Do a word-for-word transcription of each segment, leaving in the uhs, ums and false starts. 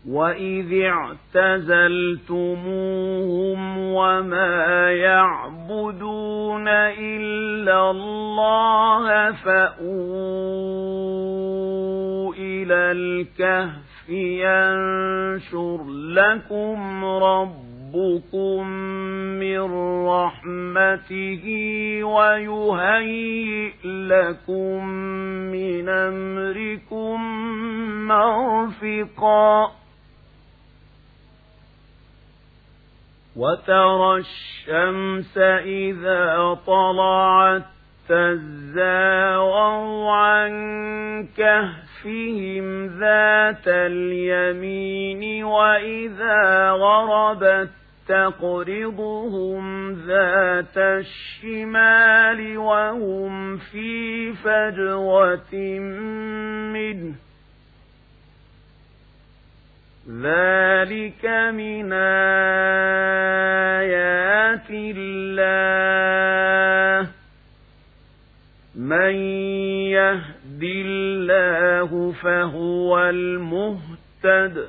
وَإِذِ اعْتَزَلْتُمُوهُمْ وَمَا يَعْبُدُونَ إِلَّا اللَّهَ فَأْوُوا إِلَى الْكَهْفِ يَنشُرْ لَكُمْ رَبُّكُمْ مِنْ رَحْمَتِهِ وَيُهَيِّئْ لَكُمْ مِنْ أَمْرِكُمْ مَرْفِقًا وَتَرَى الشَّمْسَ إِذَا طَلَعَتْ تَزَاوَرُ عَنْ كَهْفِهِمْ ذَاتَ الْيَمِينِ وَإِذَا غَرَبَتْ تَقْرِضُهُمْ ذَاتَ الشِّمَالِ وَهُمْ فِي فَجْوَةٍ مِّنْهُ ذَلِكَ مِنْ آيَاتِ اللَّهِ مَنْ يَهْدِ اللَّهُ فَهُوَ الْمُهْتَدِ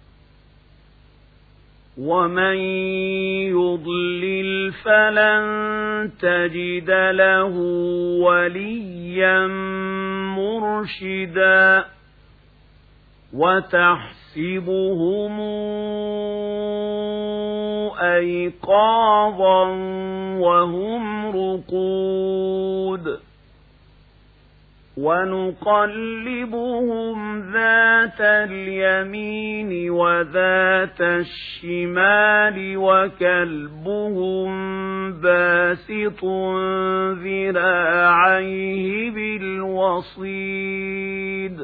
وَمَنْ يُضْلِلْ فَلَنْ تَجِدَ لَهُ وَلِيًّا مُرْشِدًا وَتَحْسَبُهُمْ أَيْقَاظًا وَهُمْ رُقُودٌ وَنُقَلِّبُهُمْ ذَاتَ الْيَمِينِ وَذَاتَ الشِّمَالِ وَكَلْبُهُمْ بَاسِطٌ ذِرَاعَيْهِ بِالْوَصِيدِ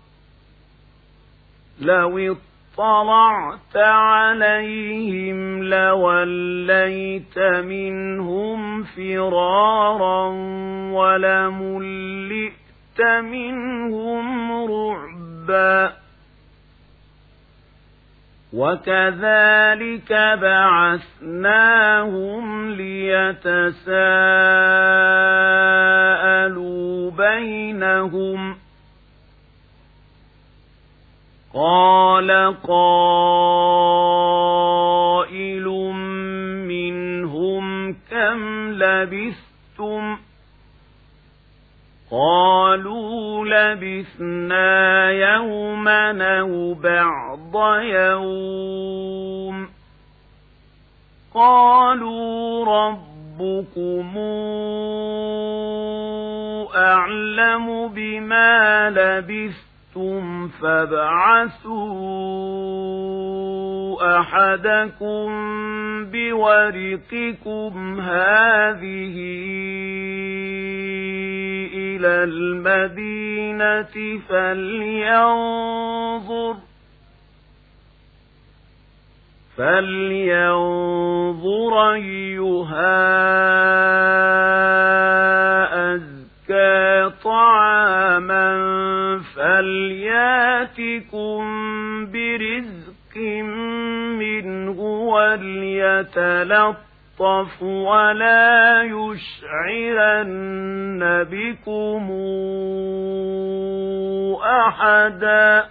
لَوِ اطَّلَعْتَ عَلَيْهِمْ لَوَلَّيْتَ مِنْهُمْ فِرَارًا وَلَمُلِئْتَ مِنْهُمْ رُعْبًا وَكَذَلِكَ بَعَثْنَاهُمْ لِيَتَسَاءَلُوا بَيْنَهُمْ قَالَ قَائِلٌ مِّنْهُمْ كَمْ لَبِثْتُمْ قَالُوا لَبِثْنَا يَوْمًا أَوْ بَعْضَ يَوْمٍ قَالُوا رَبُّكُمْ أَعْلَمُ بِمَا لَبِثْتُمْ فَابْعَثُوا أَحَدَكُمْ بِوَرِقِكُمْ هَذِهِ إِلَى الْمَدِينَةِ فَلْيَنظُرْ فَلْيَنظُرْ أَيُّهَا أَزْكَى طَعَامًا فَلْيَأْتِكُمْ بِرِزْقٍ مِّنْهُ وَلْيَتَلَطَّفْ وَلَا يُشْعِرَنَّ بِكُمْ أَحَدًا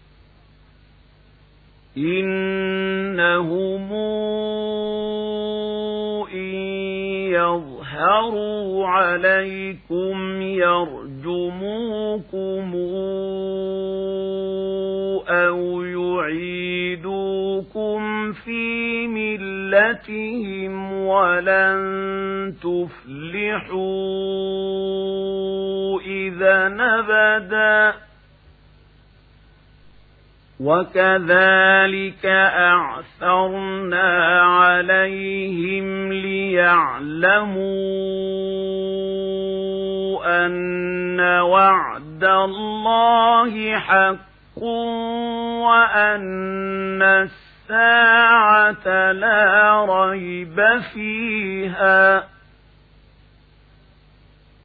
إِنَّهُمْ إِنْ يَظْهَرُوا عَلَيْكُمْ يَرْجُمُوكُمْ أَوْ يُعِيدُوكُمْ فِي مِلَّتِهِمْ وَلَنْ تُفْلِحُوا إِذًا أَبَدًا وَكَذَلِكَ أَعْثَرْنَا عَلَيْهِمْ لِيَعْلَمُوا أَنَّ وَعْدَ اللَّهِ حَقٌّ وَأَنَّ السَّاعَةَ لَا رَيْبَ فِيهَا